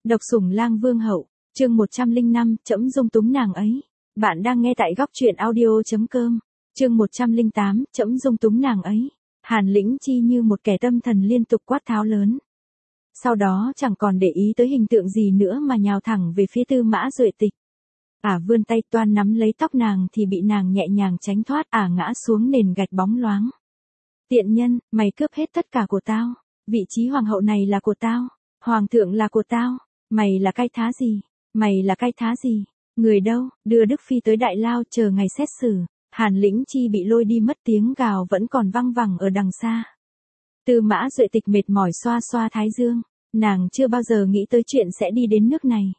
Độc sủng lang vương hậu, chương 105, trẫm dung túng nàng ấy. Bạn đang nghe tại góc truyện audio.com. Chương 108, trẫm dung túng nàng ấy. Hàn Lĩnh Chi như một kẻ tâm thần liên tục quát tháo lớn. Sau đó chẳng còn để ý tới hình tượng gì nữa mà nhào thẳng về phía Tư Mã Duệ Tịch. Vươn tay toan nắm lấy tóc nàng thì bị nàng nhẹ nhàng tránh thoát, ngã xuống nền gạch bóng loáng. Tiện nhân, mày cướp hết tất cả của tao. Vị trí hoàng hậu này là của tao. Hoàng thượng là của tao. Mày là cái thá gì? Mày là cái thá gì? Người đâu? Đưa Đức Phi tới Đại Lao chờ ngày xét xử. Hàn Lĩnh Chi bị lôi đi mất, tiếng gào vẫn còn văng vẳng ở đằng xa. Tư Mã Duệ Tịch mệt mỏi xoa xoa thái dương. Nàng chưa bao giờ nghĩ tới chuyện sẽ đi đến nước này.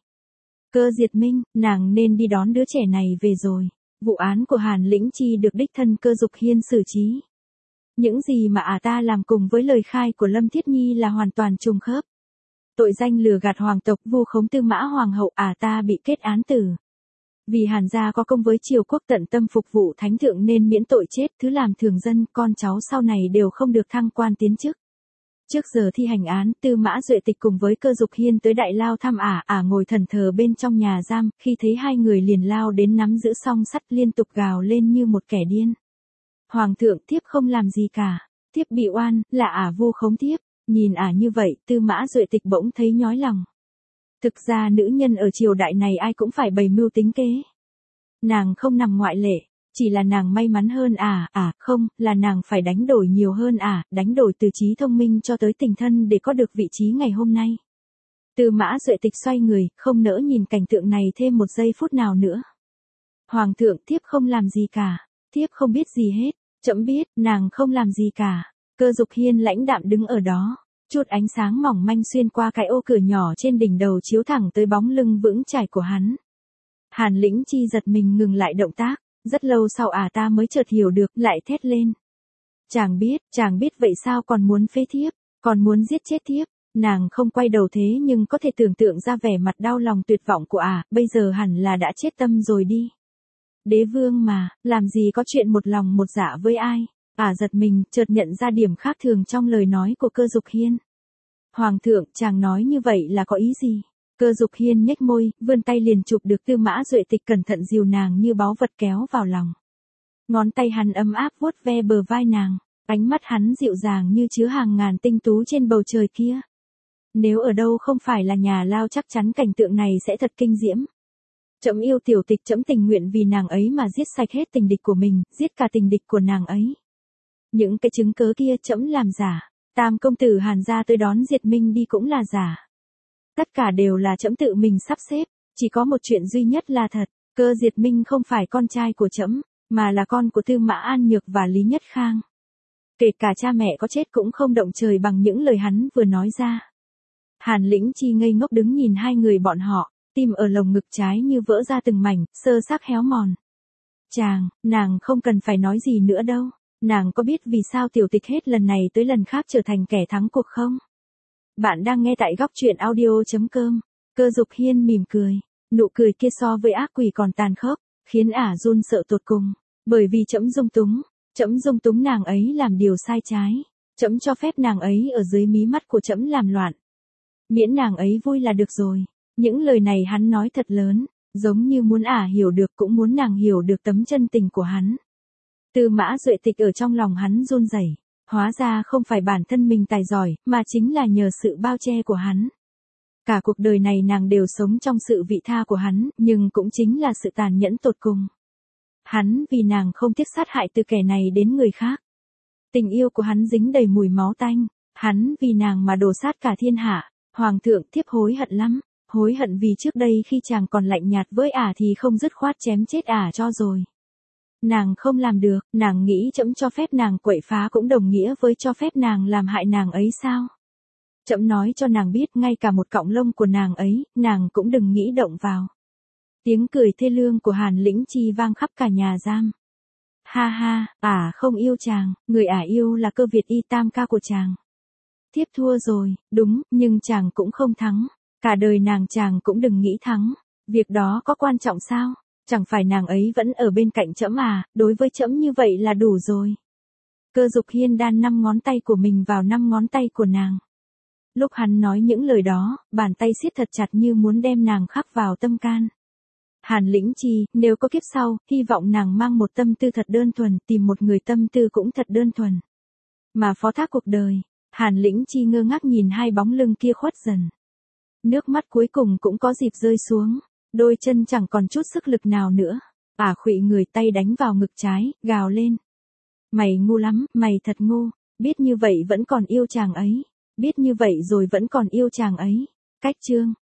Cơ Diệt Minh, nàng nên đi đón đứa trẻ này về rồi. Vụ án của Hàn Lĩnh Chi được đích thân Cơ Dục Hiên xử trí. Những gì mà ta làm cùng với lời khai của Lâm Thiết Nhi là hoàn toàn trùng khớp. Tội danh lừa gạt hoàng tộc, vu khống Tư Mã hoàng hậu, ta bị kết án tử. Vì Hàn gia có công với triều quốc, tận tâm phục vụ thánh thượng nên miễn tội chết, thứ làm thường dân, con cháu sau này đều không được thăng quan tiến chức. Trước giờ thi hành án, Tư Mã Duệ Tịch cùng với Cơ Dục Hiên tới Đại Lao thăm ngồi thẫn thờ bên trong nhà giam, khi thấy hai người liền lao đến nắm giữ song sắt, liên tục gào lên như một kẻ điên. Hoàng thượng, thiếp không làm gì cả, thiếp bị oan, là vu khống thiếp. Nhìn như vậy, Tư Mã Duệ Tịch bỗng thấy nhói lòng. Thực ra nữ nhân ở triều đại này ai cũng phải bày mưu tính kế. Nàng không nằm ngoại lệ, chỉ là nàng may mắn hơn không, là nàng phải đánh đổi nhiều hơn đánh đổi từ trí thông minh cho tới tình thân để có được vị trí ngày hôm nay. Tư Mã Duệ Tịch xoay người, không nỡ nhìn cảnh tượng này thêm một giây phút nào nữa. Hoàng thượng, thiếp không làm gì cả, thiếp không biết gì hết, trẫm biết, nàng không làm gì cả. Cơ Dục Hiên lãnh đạm đứng ở đó, chút ánh sáng mỏng manh xuyên qua cái ô cửa nhỏ trên đỉnh đầu chiếu thẳng tới bóng lưng vững chãi của hắn. Hàn Lĩnh Chi giật mình ngừng lại động tác, rất lâu sau ta mới chợt hiểu được, lại thét lên. Chàng biết vậy sao còn muốn phế thiếp, còn muốn giết chết thiếp. Nàng không quay đầu thế nhưng có thể tưởng tượng ra vẻ mặt đau lòng tuyệt vọng của bây giờ hẳn là đã chết tâm rồi đi. Đế vương mà, làm gì có chuyện một lòng một dạ với ai. Giật mình, chợt nhận ra điểm khác thường trong lời nói của Cơ Dục Hiên. Hoàng thượng, chàng nói như vậy là có ý gì? Cơ Dục Hiên nhếch môi, vươn tay liền chụp được Tư Mã Duệ Tịch, cẩn thận dìu nàng như báu vật kéo vào lòng. Ngón tay hắn ấm áp vuốt ve bờ vai nàng, ánh mắt hắn dịu dàng như chứa hàng ngàn tinh tú trên bầu trời kia. Nếu ở đâu không phải là nhà Lao chắc chắn cảnh tượng này sẽ thật kinh diễm. Trẫm yêu tiểu tịch, trẫm tình nguyện vì nàng ấy mà giết sạch hết tình địch của mình, giết cả tình địch của nàng ấy. Những cái chứng cớ kia trẫm làm giả, Tam công tử Hàn gia tới đón Diệt Minh đi cũng là giả. Tất cả đều là trẫm tự mình sắp xếp, chỉ có một chuyện duy nhất là thật, Cơ Diệt Minh không phải con trai của trẫm, mà là con của Tư Mã An Nhược và Lý Nhất Khang. Kể cả cha mẹ có chết cũng không động trời bằng những lời hắn vừa nói ra. Hàn Lĩnh Chi ngây ngốc đứng nhìn hai người bọn họ, tim ở lồng ngực trái như vỡ ra từng mảnh, sơ xác héo mòn. Nàng không cần phải nói gì nữa đâu. Nàng có biết vì sao tiểu tịch hết lần này tới lần khác trở thành kẻ thắng cuộc không? Bạn đang nghe tại góc truyện audio.com. Cơ Dục Hiên mỉm cười. Nụ cười kia so với ác quỷ còn tàn khốc, khiến run sợ tột cùng. Bởi vì trẫm dung túng nàng ấy làm điều sai trái. Trẫm cho phép nàng ấy ở dưới mí mắt của trẫm làm loạn. Miễn nàng ấy vui là được rồi. Những lời này hắn nói thật lớn, giống như muốn hiểu được cũng muốn nàng hiểu được tấm chân tình của hắn. Tư Mã Duệ Tịch ở trong lòng hắn run rẩy, hóa ra không phải bản thân mình tài giỏi, mà chính là nhờ sự bao che của hắn. Cả cuộc đời này nàng đều sống trong sự vị tha của hắn, nhưng cũng chính là sự tàn nhẫn tột cùng. Hắn vì nàng không tiếc sát hại từ kẻ này đến người khác. Tình yêu của hắn dính đầy mùi máu tanh, hắn vì nàng mà đổ sát cả thiên hạ. Hoàng thượng, thiếp hối hận lắm, hối hận vì trước đây khi chàng còn lạnh nhạt với thì không dứt khoát chém chết cho rồi. Nàng không làm được, nàng nghĩ trẫm cho phép nàng quậy phá cũng đồng nghĩa với cho phép nàng làm hại nàng ấy sao? Trẫm nói cho nàng biết, ngay cả một cọng lông của nàng ấy, nàng cũng đừng nghĩ động vào. Tiếng cười thê lương của Hàn Lĩnh Chi vang khắp cả nhà giam. Ha ha, không yêu chàng, người yêu là Cơ Việt Y tam ca của chàng. Thiếp thua rồi, đúng, nhưng chàng cũng không thắng. Cả đời nàng chàng cũng đừng nghĩ thắng. Việc đó có quan trọng sao? Chẳng phải nàng ấy vẫn ở bên cạnh trẫm đối với trẫm như vậy là đủ rồi. Cơ Dục Hiên đan 5 ngón tay của mình vào 5 ngón tay của nàng. Lúc hắn nói những lời đó, bàn tay siết thật chặt như muốn đem nàng khắc vào tâm can. Hàn Lĩnh Chi, nếu có kiếp sau, hy vọng nàng mang một tâm tư thật đơn thuần, tìm một người tâm tư cũng thật đơn thuần. Mà phó thác cuộc đời, Hàn Lĩnh Chi ngơ ngác nhìn hai bóng lưng kia khuất dần. Nước mắt cuối cùng cũng có dịp rơi xuống, đôi chân chẳng còn chút sức lực nào nữa. Khuỵu người tay đánh vào ngực trái, gào lên. Mày ngu lắm, mày thật ngu, biết như vậy vẫn còn yêu chàng ấy, biết như vậy rồi vẫn còn yêu chàng ấy. Cách chương.